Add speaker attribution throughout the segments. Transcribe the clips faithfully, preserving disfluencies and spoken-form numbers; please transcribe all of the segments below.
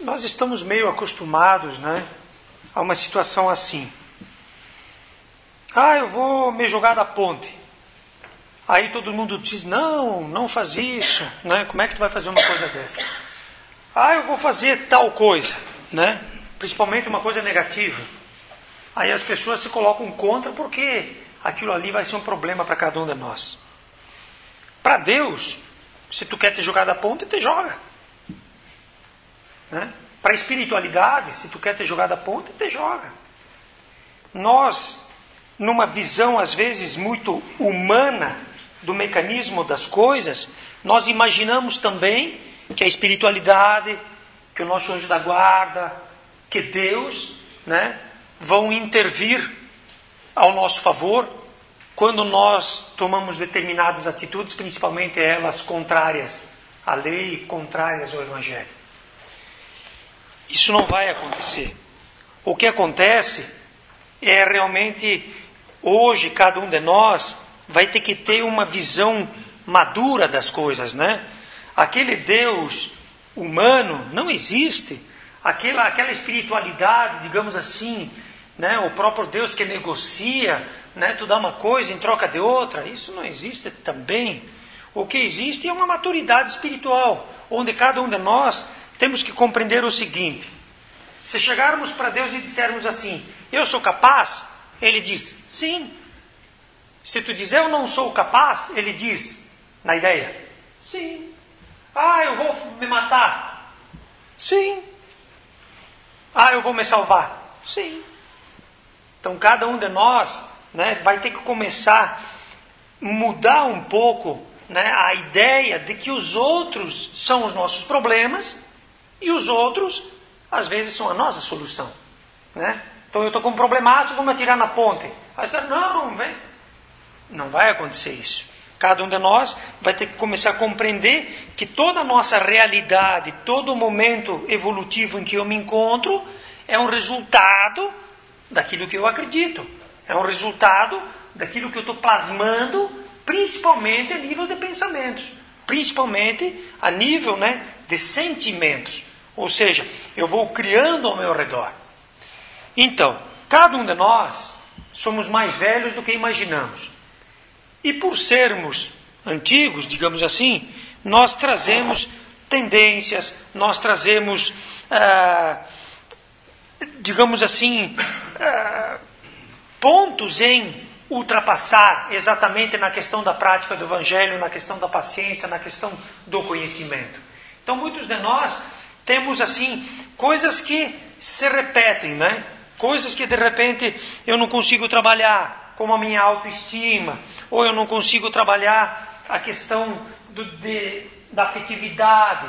Speaker 1: nós estamos meio acostumados, né, a uma situação assim. Ah, eu vou me jogar da ponte. Aí todo mundo diz, não, não faz isso, né? Como é que tu vai fazer uma coisa dessa? Ah, eu vou fazer tal coisa, né? Principalmente uma coisa negativa. Aí as pessoas se colocam contra porque aquilo ali vai ser um problema para cada um de nós. Para Deus, se tu quer te jogar da ponte, te joga. Né? Para a espiritualidade, se tu quer te jogar da ponte, te joga. Nós, numa visão às vezes muito humana do mecanismo das coisas, nós imaginamos também que a espiritualidade, que o nosso anjo da guarda, que Deus, né, vão intervir ao nosso favor quando nós tomamos determinadas atitudes, principalmente elas contrárias à lei e contrárias ao Evangelho. Isso não vai acontecer. O que acontece é realmente, hoje, cada um de nós vai ter que ter uma visão madura das coisas, né? Aquele Deus humano não existe. Aquela, aquela espiritualidade, digamos assim, né? O próprio Deus que negocia, né? Tu dá uma coisa em troca de outra, isso não existe também. O que existe é uma maturidade espiritual, onde cada um de nós temos que compreender o seguinte: se chegarmos para Deus e dissermos assim, eu sou capaz, Ele diz, sim. Se tu diz, eu não sou capaz, Ele diz, na ideia, sim. Ah, eu vou me matar, sim. Ah, eu vou me salvar, sim. Então cada um de nós, né, vai ter que começar a mudar um pouco, né, a ideia de que os outros são os nossos problemas e os outros, às vezes, são a nossa solução. Né? Então eu estou com um problemaço, vou me atirar na ponte. Aí você, não, não vem. Não vai acontecer isso. Cada um de nós vai ter que começar a compreender que toda a nossa realidade, todo o momento evolutivo em que eu me encontro, é um resultado daquilo que eu acredito. É um resultado daquilo que eu estou plasmando, principalmente a nível de pensamentos. Principalmente a nível, né, de sentimentos. Ou seja, eu vou criando ao meu redor. Então, cada um de nós somos mais velhos do que imaginamos. E por sermos antigos, digamos assim, nós trazemos tendências, nós trazemos, ah, digamos assim, ah, pontos em ultrapassar exatamente na questão da prática do Evangelho, na questão da paciência, na questão do conhecimento. Então, muitos de nós temos, assim, coisas que se repetem, né? Coisas que, de repente, eu não consigo trabalhar, como a minha autoestima, ou eu não consigo trabalhar a questão do, de, da afetividade.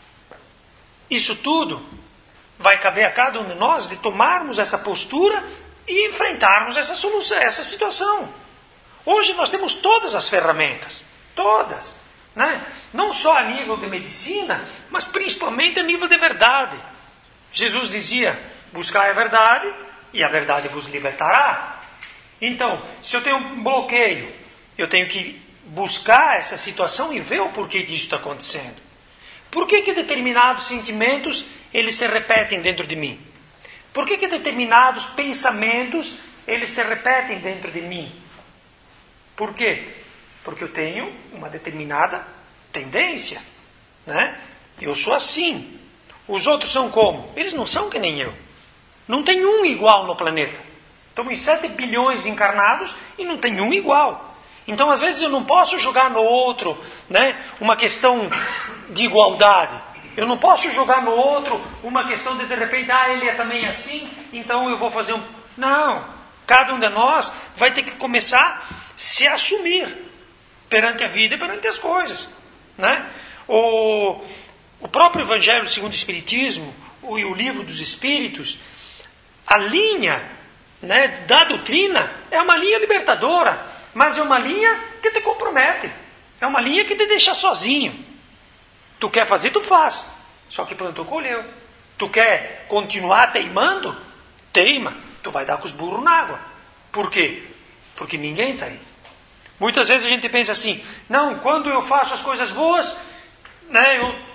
Speaker 1: Isso tudo vai caber a cada um de nós de tomarmos essa postura e enfrentarmos essa solução, essa situação. Hoje nós temos todas as ferramentas, todas, né? Não só a nível de medicina, mas principalmente a nível de verdade. Jesus dizia, buscai a verdade e a verdade vos libertará. Então, se eu tenho um bloqueio, eu tenho que buscar essa situação e ver o porquê que isso está acontecendo. Por que que determinados sentimentos, eles se repetem dentro de mim? Por que que determinados pensamentos, eles se repetem dentro de mim? Por quê? Porque eu tenho uma determinada tendência, né? Eu sou assim. Os outros são como? Eles não são que nem eu. Não tem um igual no planeta. Estamos em sete bilhões de encarnados e não tem um igual. Então, às vezes, eu não posso jogar no outro, né, uma questão de igualdade. Eu não posso jogar no outro uma questão de, de repente, ah, ele é também assim, então eu vou fazer um... Não. Cada um de nós vai ter que começar a se assumir perante a vida e perante as coisas. Né? O, o próprio Evangelho segundo o Espiritismo, o, o livro dos Espíritos, a linha, né, da doutrina é uma linha libertadora, mas é uma linha que te compromete, é uma linha que te deixa sozinho. Tu quer fazer, tu faz, só que plantou, colheu. Tu quer continuar teimando? Teima, tu vai dar com os burros na água. Por quê? Porque ninguém está aí. Muitas vezes a gente pensa assim, não, quando eu faço as coisas boas, né, eu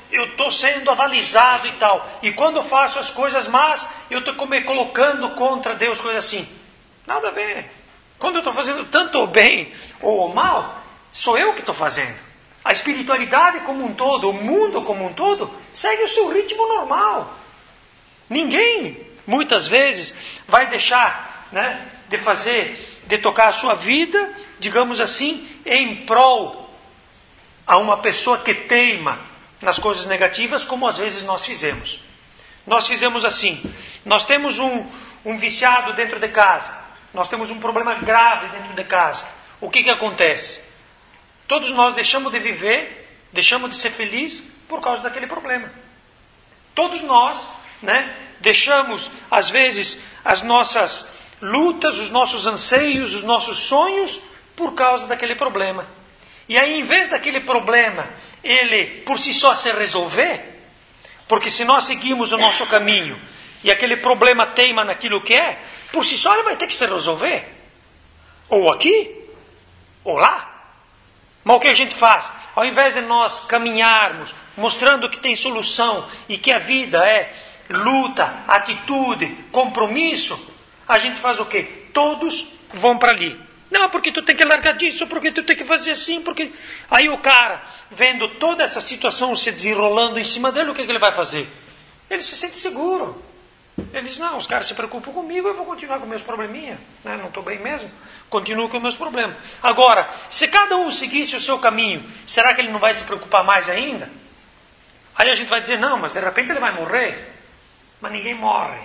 Speaker 1: eu estou sendo avalizado e tal. E quando eu faço as coisas más, eu estou me colocando contra Deus, coisa assim. Nada a ver. Quando eu estou fazendo tanto o bem ou o mal, sou eu que estou fazendo. A espiritualidade como um todo, o mundo como um todo, segue o seu ritmo normal. Ninguém, muitas vezes, vai deixar, né, de fazer, de tocar a sua vida, digamos assim, em prol a uma pessoa que teima nas coisas negativas, como às vezes nós fizemos. Nós fizemos assim, nós temos um, um viciado dentro de casa, nós temos um problema grave dentro de casa. O que que acontece? Todos nós deixamos de viver, deixamos de ser felizes por causa daquele problema. Todos nós, né, deixamos, às vezes, as nossas lutas, os nossos anseios, os nossos sonhos, por causa daquele problema. E aí, em vez daquele problema, ele, por si só, se resolver, porque se nós seguimos o nosso caminho, e aquele problema teima naquilo que é, por si só ele vai ter que se resolver. Ou aqui, ou lá. Mas o que a gente faz? Ao invés de nós caminharmos, mostrando que tem solução, e que a vida é luta, atitude, compromisso, a gente faz o quê? Todos vão para ali. Não, porque tu tem que largar disso, porque tu tem que fazer assim, porque... Aí o cara, vendo toda essa situação se desenrolando em cima dele, o que, que ele vai fazer? Ele se sente seguro. Ele diz, não, os caras se preocupam comigo, eu vou continuar com meus probleminhas. Né? Não estou bem mesmo, continuo com meus problemas. Agora, se cada um seguisse o seu caminho, será que ele não vai se preocupar mais ainda? Aí a gente vai dizer, não, mas de repente ele vai morrer. Mas ninguém morre.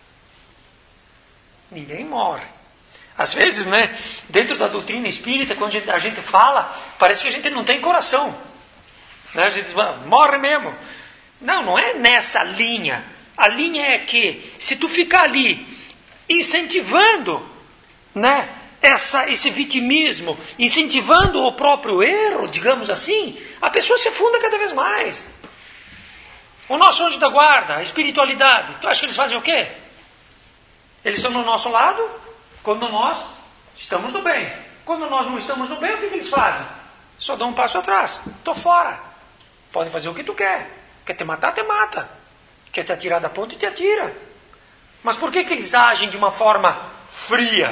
Speaker 1: Ninguém morre. Às vezes, né, dentro da doutrina espírita, quando a gente, a gente fala, parece que a gente não tem coração. Né? A gente diz, morre mesmo. Não, não é nessa linha. A linha é que, se tu ficar ali incentivando, né, essa, esse vitimismo, incentivando o próprio erro, digamos assim, a pessoa se afunda cada vez mais. O nosso anjo da guarda, a espiritualidade, tu acha que eles fazem o quê? Eles estão no nosso lado quando nós estamos no bem. Quando nós não estamos no bem, o que, que eles fazem? Só dão um passo atrás. Estou fora. Pode fazer o que tu quer. Quer te matar, te mata. Quer te atirar da ponte, te atira. Mas por que, que eles agem de uma forma fria?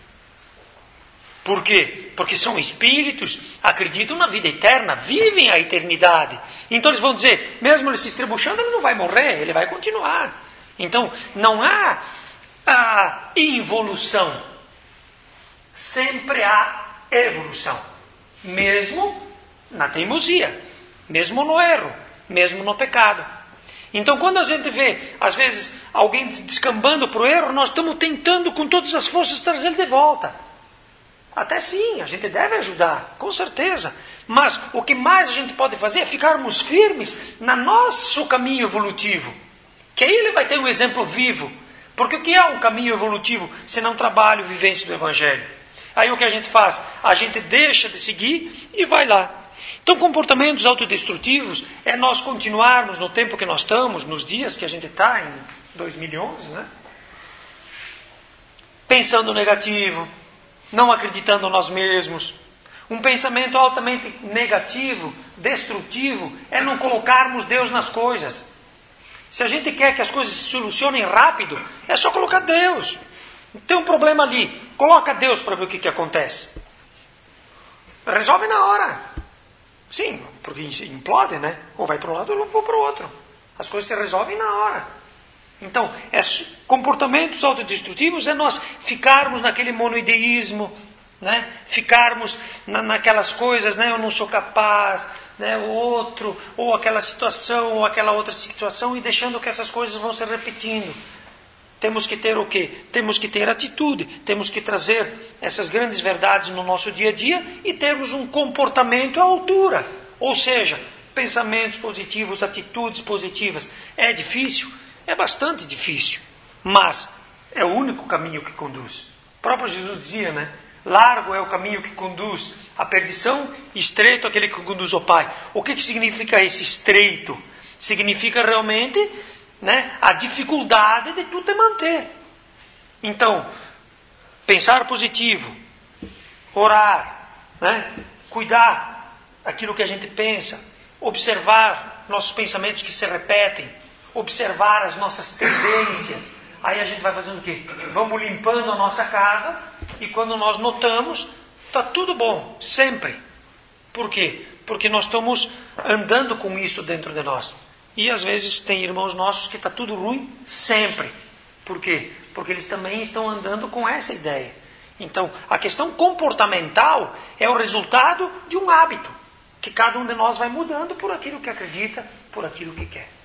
Speaker 1: Por quê? Porque são espíritos, acreditam na vida eterna, vivem a eternidade. Então eles vão dizer, mesmo ele se estrebuchando, ele não vai morrer, ele vai continuar. Então não há a involução, sempre há evolução. Mesmo na teimosia, mesmo no erro, mesmo no pecado. Então quando a gente vê, às vezes, alguém descambando para o erro, nós estamos tentando com todas as forças trazer ele de volta. Até sim, a gente deve ajudar, com certeza. Mas o que mais a gente pode fazer é ficarmos firmes no nosso caminho evolutivo. Que aí ele vai ter um exemplo vivo. Porque o que é um caminho evolutivo se não trabalho e vivência do Evangelho? Aí o que a gente faz? A gente deixa de seguir e vai lá. Então comportamentos autodestrutivos é nós continuarmos no tempo que nós estamos, nos dias que a gente está, em dois mil e onze, né? Pensando negativo, não acreditando em nós mesmos. Um pensamento altamente negativo, destrutivo, é não colocarmos Deus nas coisas. Se a gente quer que as coisas se solucionem rápido, é só colocar Deus. Tem um problema ali, coloca Deus para ver o que, que acontece. Resolve na hora. Sim, porque implode, né? Ou vai para um lado ou para o outro. As coisas se resolvem na hora. Então, é, comportamentos autodestrutivos é nós ficarmos naquele monoideísmo, né? Ficarmos na, naquelas coisas, né? Eu não sou capaz, né? O outro, ou aquela situação, ou aquela outra situação, e deixando que essas coisas vão se repetindo. Temos que ter o quê? Temos que ter atitude, temos que trazer essas grandes verdades no nosso dia a dia e termos um comportamento à altura. Ou seja, pensamentos positivos, atitudes positivas. É difícil? É bastante difícil, mas é o único caminho que conduz. O próprio Jesus dizia, né? Largo é o caminho que conduz à perdição, estreito aquele que conduz ao Pai. O que, que significa esse estreito? Significa realmente, né, a dificuldade de tu te manter. Então, pensar positivo, orar, né, cuidar daquilo que a gente pensa, observar nossos pensamentos que se repetem, observar as nossas tendências. Aí a gente vai fazendo o quê? Vamos limpando a nossa casa e quando nós notamos, está tudo bom, sempre. Por quê? Porque nós estamos andando com isso dentro de nós. E às vezes tem irmãos nossos que está tudo ruim sempre. Por quê? Porque eles também estão andando com essa ideia. Então, a questão comportamental é o resultado de um hábito, que cada um de nós vai mudando por aquilo que acredita, por aquilo que quer.